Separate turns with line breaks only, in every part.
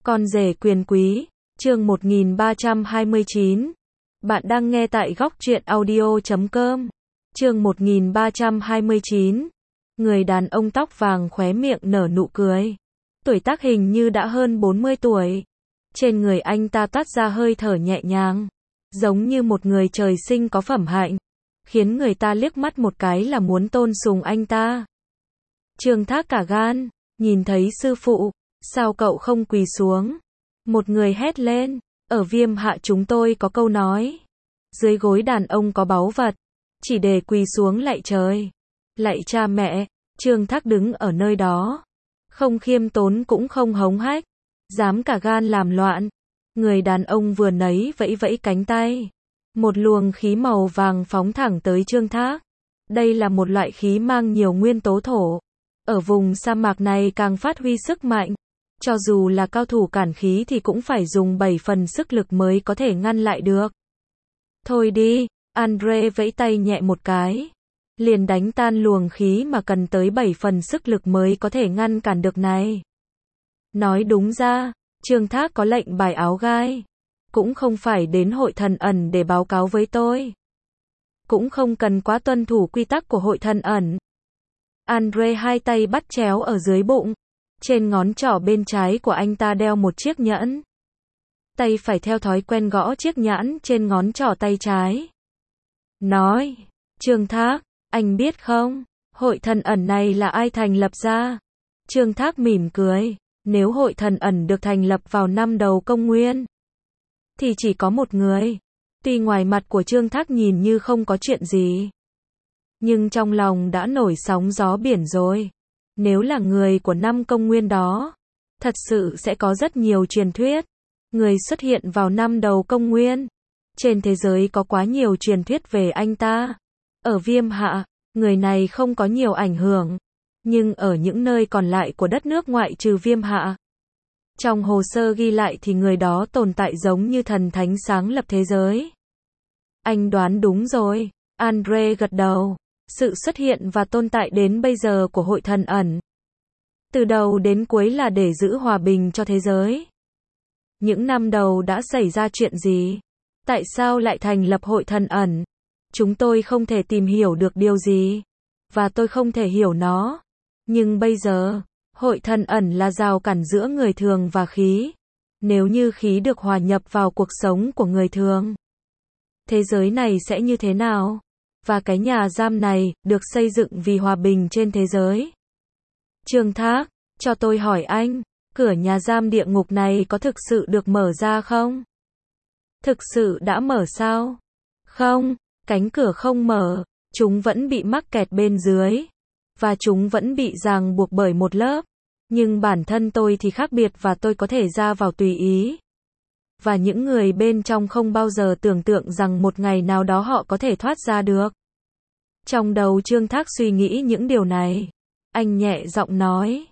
Con rể quyền quý, chương 1329. Bạn đang nghe tại góc truyện audio.com. Chương 1329. Người đàn ông tóc vàng khóe miệng nở nụ cười. Tuổi tác hình như đã hơn 40 tuổi. Trên người anh ta toát ra hơi thở nhẹ nhàng, giống như một người trời sinh có phẩm hạnh, khiến người ta liếc mắt một cái là muốn tôn sùng anh ta. Trương Thác cả gan, nhìn thấy sư phụ, sao cậu không quỳ xuống? Một người hét lên, ở Viêm Hạ chúng tôi có câu nói, dưới gối đàn ông có báu vật, chỉ để quỳ xuống lạy trời, lạy cha mẹ. Trương Thác đứng ở nơi đó, không khiêm tốn cũng không hống hách, dám cả gan làm loạn. Người đàn ông vừa nấy vẫy vẫy cánh tay, một luồng khí màu vàng phóng thẳng tới Trương Thác. Đây là một loại khí mang nhiều nguyên tố thổ, ở vùng sa mạc này càng phát huy sức mạnh. Cho dù là cao thủ cản khí thì cũng phải dùng 7 phần sức lực mới có thể ngăn lại được. Thôi đi, Andre vẫy tay nhẹ một cái, liền đánh tan luồng khí mà cần tới 7 phần sức lực mới có thể ngăn cản được này. Nói đúng ra, Trương Thác có lệnh bài áo gai, cũng không phải đến hội thần ẩn để báo cáo với tôi. Cũng không cần quá tuân thủ quy tắc của hội thần ẩn. Andre hai tay bắt chéo ở dưới bụng. Trên ngón trỏ bên trái của anh ta đeo một chiếc nhẫn. Tay phải theo thói quen gõ chiếc nhẫn trên ngón trỏ tay trái. Nói, Trương Thác, anh biết không, hội thần ẩn này là ai thành lập ra? Trương Thác mỉm cười, nếu hội thần ẩn được thành lập vào năm đầu công nguyên, thì chỉ có một người. Tuy ngoài mặt của Trương Thác nhìn như không có chuyện gì, nhưng trong lòng đã nổi sóng gió biển rồi. Nếu là người của năm công nguyên đó, thật sự sẽ có rất nhiều truyền thuyết. Người xuất hiện vào năm đầu công nguyên. Trên thế giới có quá nhiều truyền thuyết về anh ta. Ở Viêm Hạ, người này không có nhiều ảnh hưởng. Nhưng ở những nơi còn lại của đất nước ngoại trừ Viêm Hạ, trong hồ sơ ghi lại thì người đó tồn tại giống như thần thánh sáng lập thế giới. Anh đoán đúng rồi. Andre gật đầu. Sự xuất hiện và tồn tại đến bây giờ của hội thần ẩn, từ đầu đến cuối là để giữ hòa bình cho thế giới. Những năm đầu đã xảy ra chuyện gì? Tại sao lại thành lập hội thần ẩn? Chúng tôi không thể tìm hiểu được điều gì, và tôi không thể hiểu nó. Nhưng bây giờ, hội thần ẩn là rào cản giữa người thường và khí. Nếu như khí được hòa nhập vào cuộc sống của người thường, thế giới này sẽ như thế nào? Và cái nhà giam này, được xây dựng vì hòa bình trên thế giới. Trương Thác, cho tôi hỏi anh, cửa nhà giam địa ngục này có thực sự được mở ra không? Thực sự đã mở sao? Không, cánh cửa không mở, chúng vẫn bị mắc kẹt bên dưới. Và chúng vẫn bị ràng buộc bởi một lớp. Nhưng bản thân tôi thì khác biệt và tôi có thể ra vào tùy ý. Và những người bên trong không bao giờ tưởng tượng rằng một ngày nào đó họ có thể thoát ra được. Trong đầu Trương Thác suy nghĩ những điều này. Anh nhẹ giọng nói,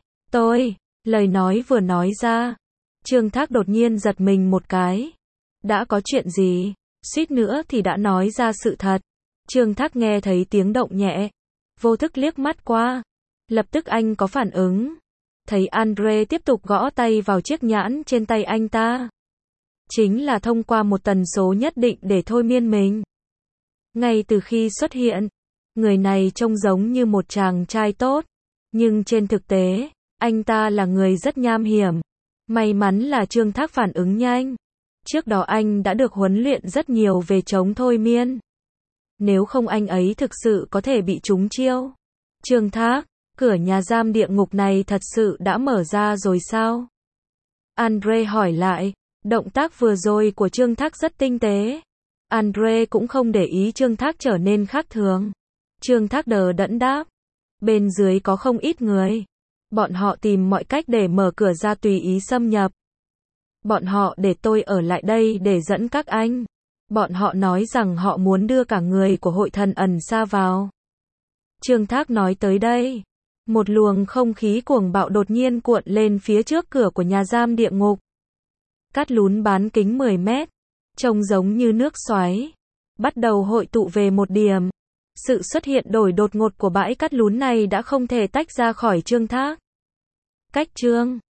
lời nói vừa nói ra. Trương Thác đột nhiên giật mình một cái. Đã có chuyện gì? Suýt nữa thì đã nói ra sự thật. Trương Thác nghe thấy tiếng động nhẹ, vô thức liếc mắt qua. Lập tức anh có phản ứng. Thấy Andre tiếp tục gõ tay vào chiếc nhẫn trên tay anh ta. Chính là thông qua một tần số nhất định để thôi miên mình. Ngay từ khi xuất hiện, người này trông giống như một chàng trai tốt. Nhưng trên thực tế, anh ta là người rất nham hiểm. May mắn là Trương Thác phản ứng nhanh. Trước đó anh đã được huấn luyện rất nhiều về chống thôi miên. Nếu không anh ấy thực sự có thể bị trúng chiêu. Trương Thác, cửa nhà giam địa ngục này thật sự đã mở ra rồi sao? Andre hỏi lại. Động tác vừa rồi của Trương Thác rất tinh tế. Andre cũng không để ý Trương Thác trở nên khác thường. Trương Thác đờ đẫn đáp. Bên dưới có không ít người. Bọn họ tìm mọi cách để mở cửa ra tùy ý xâm nhập. Bọn họ để tôi ở lại đây để dẫn các anh. Bọn họ nói rằng họ muốn đưa cả người của hội thần ẩn xa vào. Trương Thác nói tới đây. Một luồng không khí cuồng bạo đột nhiên cuộn lên phía trước cửa của nhà giam địa ngục. Cát lún bán kính 10 mét, trông giống như nước xoáy, bắt đầu hội tụ về một điểm. Sự xuất hiện đổi đột ngột của bãi cát lún này đã không thể tách ra khỏi Trương Thác. Cách Trương